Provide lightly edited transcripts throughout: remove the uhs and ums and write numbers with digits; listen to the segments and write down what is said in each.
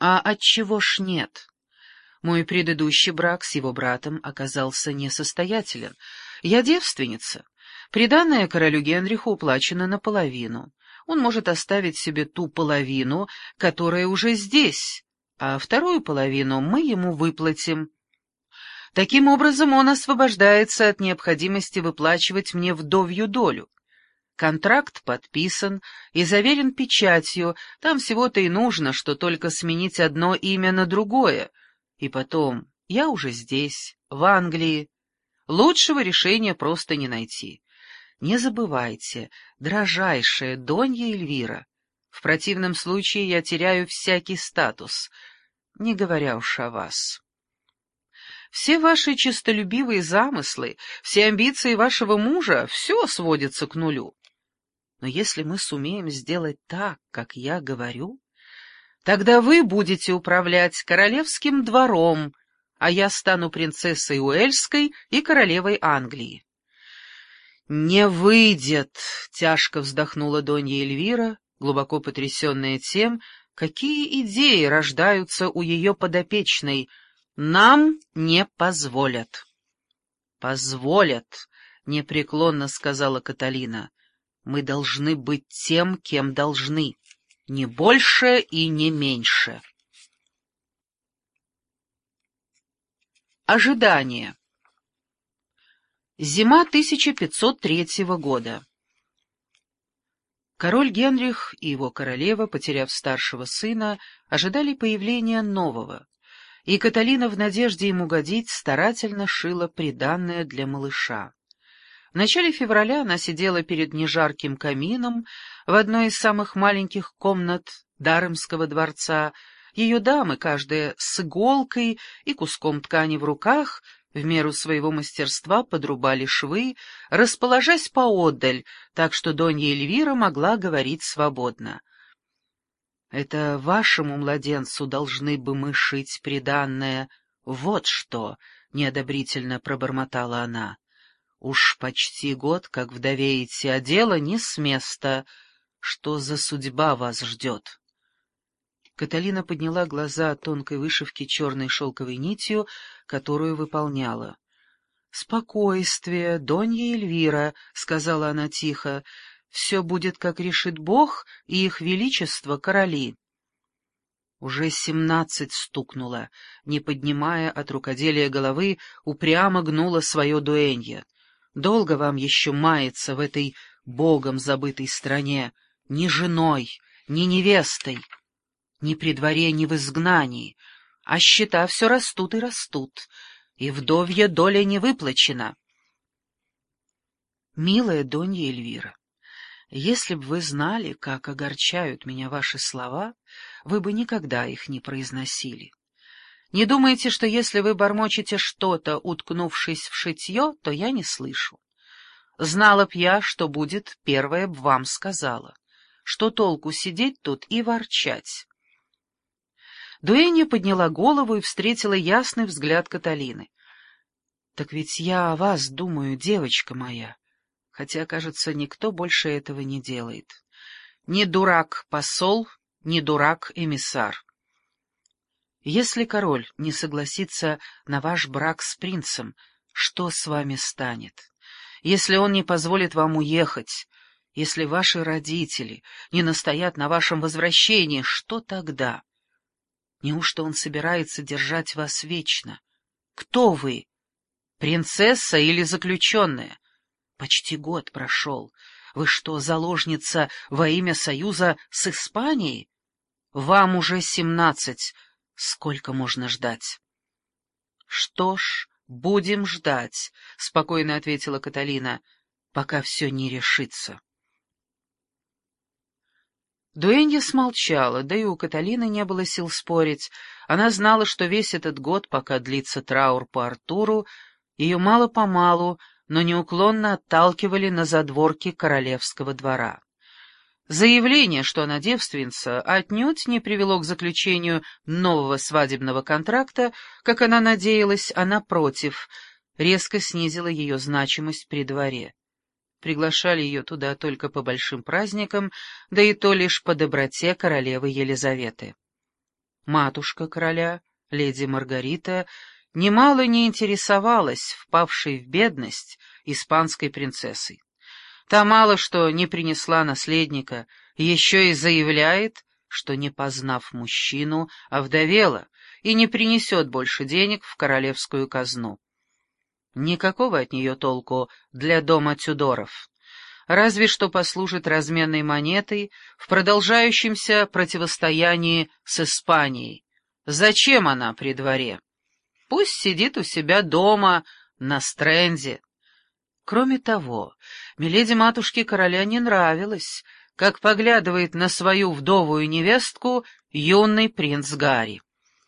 А отчего ж нет? Мой предыдущий брак с его братом оказался несостоятелен. Я девственница. Приданое королю Генриху уплачено наполовину. Он может оставить себе ту половину, которая уже здесь, а вторую половину мы ему выплатим. Таким образом, он освобождается от необходимости выплачивать мне вдовью долю. Контракт подписан и заверен печатью, там всего-то и нужно, что только сменить одно имя на другое. И потом, я уже здесь, в Англии. Лучшего решения просто не найти. Не забывайте, дрожайшая Донья Эльвира, в противном случае я теряю всякий статус, не говоря уж о вас. Все ваши честолюбивые замыслы, все амбиции вашего мужа — все сводится к нулю. Но если мы сумеем сделать так, как я говорю, тогда вы будете управлять королевским двором, а я стану принцессой Уэльской и королевой Англии. «Не выйдет!» — тяжко вздохнула Донья Эльвира, глубоко потрясенная тем, какие идеи рождаются у ее подопечной. «Нам не позволят». «Позволят», — непреклонно сказала Каталина. «Мы должны быть тем, кем должны, не больше и не меньше». Ожидание. Зима 1503 года. Король Генрих и его королева, потеряв старшего сына, ожидали появления нового, и Каталина в надежде им угодить старательно шила приданое для малыша. В начале февраля она сидела перед нежарким камином в одной из самых маленьких комнат Даремского дворца. Ее дамы, каждая с иголкой и куском ткани в руках, в меру своего мастерства подрубали швы, расположась поодаль, так что Донья Эльвира могла говорить свободно. «Это вашему младенцу должны бы мы шить приданое. Вот что!» — неодобрительно пробормотала она. «Уж почти год, как вдовеете, а дело не с места. Что за судьба вас ждет?» Каталина подняла глаза от тонкой вышивки черной шелковой нитью, которую выполняла. «Спокойствие, Донья Эльвира», — сказала она тихо, — «все будет, как решит Бог и их величество короли». Уже 17 стукнуло, не поднимая от рукоделия головы, упрямо гнула свое дуэнье. «Долго вам еще маяться в этой богом забытой стране, ни женой, ни невестой, ни при дворе, ни в изгнании, а счета все растут и растут, и вдовья доля не выплачена». «Милая Донья Эльвира, если бы вы знали, как огорчают меня ваши слова, вы бы никогда их не произносили. Не думайте, что если вы бормочете что-то, уткнувшись в шитье, то я не слышу. Знала б я, что будет, первая б вам сказала. Что толку сидеть тут и ворчать?» Дуэнья подняла голову и встретила ясный взгляд Каталины. «Так ведь я о вас думаю, девочка моя, хотя, кажется, никто больше этого не делает. Не дурак посол, не дурак эмиссар. Если король не согласится на ваш брак с принцем, что с вами станет? Если он не позволит вам уехать, если ваши родители не настоят на вашем возвращении, что тогда? Неужто он собирается держать вас вечно? Кто вы? Принцесса или заключенная? Почти год прошел. Вы что, заложница во имя союза с Испанией? Вам уже 17. Сколько можно ждать? — Что ж, будем ждать, — спокойно ответила Каталина, — пока все не решится. Дуэнья смолчала, да и у Каталины не было сил спорить. Она знала, что весь этот год, пока длится траур по Артуру, ее мало-помалу, но неуклонно отталкивали на задворки королевского двора. Заявление, что она девственница, отнюдь не привело к заключению нового свадебного контракта, как она надеялась, а напротив, резко снизило ее значимость при дворе. Приглашали ее туда только по большим праздникам, да и то лишь по доброте королевы Елизаветы. Матушка короля, леди Маргарита, немало не интересовалась впавшей в бедность испанской принцессой. Та мало что не принесла наследника, еще и заявляет, что, не познав мужчину, овдовела и не принесет больше денег в королевскую казну. Никакого от нее толку для дома Тюдоров, разве что послужит разменной монетой в продолжающемся противостоянии с Испанией. Зачем она при дворе? Пусть сидит у себя дома, на стренде. Кроме того, миледи матушке короля не нравилось, как поглядывает на свою вдовую невестку юный принц Гарри.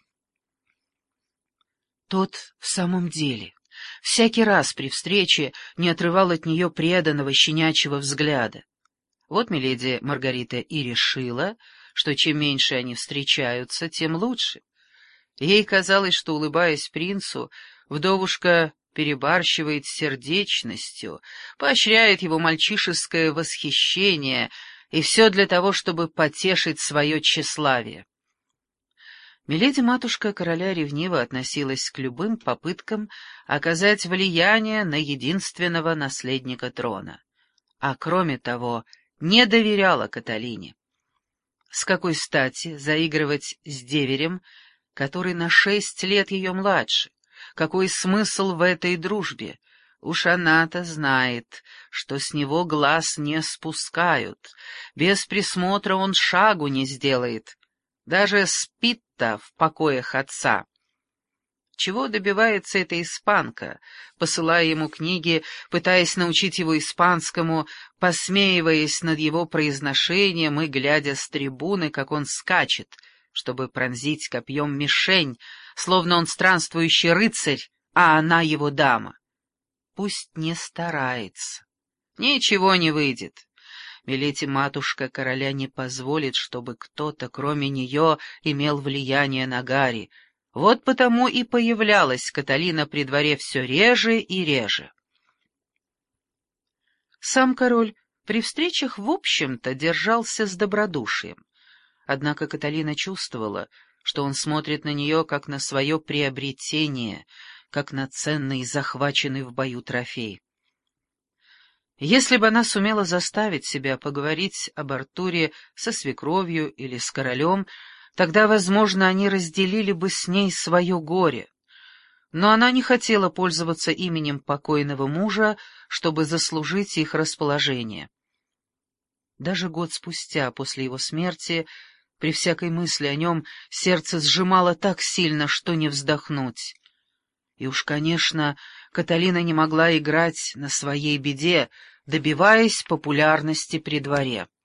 Тот в самом деле всякий раз при встрече не отрывал от нее преданного щенячьего взгляда. Вот миледи Маргарита и решила, что чем меньше они встречаются, тем лучше. Ей казалось, что, улыбаясь принцу, вдовушка перебарщивает с сердечностью, поощряет его мальчишеское восхищение, и все для того, чтобы потешить свое тщеславие. Миледи-матушка короля ревниво относилась к любым попыткам оказать влияние на единственного наследника трона, а кроме того не доверяла Каталине. С какой стати заигрывать с деверем, который на 6 лет ее младше? Какой смысл в этой дружбе? Уж она-то знает, что с него глаз не спускают, без присмотра он шагу не сделает, даже спит-то в покоях отца. Чего добивается эта испанка, посылая ему книги, пытаясь научить его испанскому, посмеиваясь над его произношением и глядя с трибуны, как он скачет, чтобы пронзить копьем мишень, словно он странствующий рыцарь, а она его дама. Пусть не старается. Ничего не выйдет. Миледи-матушка короля не позволит, чтобы кто-то, кроме нее, имел влияние на Гарри. Вот потому и появлялась Каталина при дворе все реже и реже. Сам король при встречах, в общем-то, держался с добродушием. Однако Каталина чувствовала, что он смотрит на нее как на свое приобретение, как на ценный, захваченный в бою трофей. Если бы она сумела заставить себя поговорить об Артуре со свекровью или с королем, тогда, возможно, они разделили бы с ней свое горе. Но она не хотела пользоваться именем покойного мужа, чтобы заслужить их расположение. Даже год спустя, после его смерти, при всякой мысли о нем сердце сжимало так сильно, что не вздохнуть. И уж, конечно, Каталина не могла играть на своей беде, добиваясь популярности при дворе.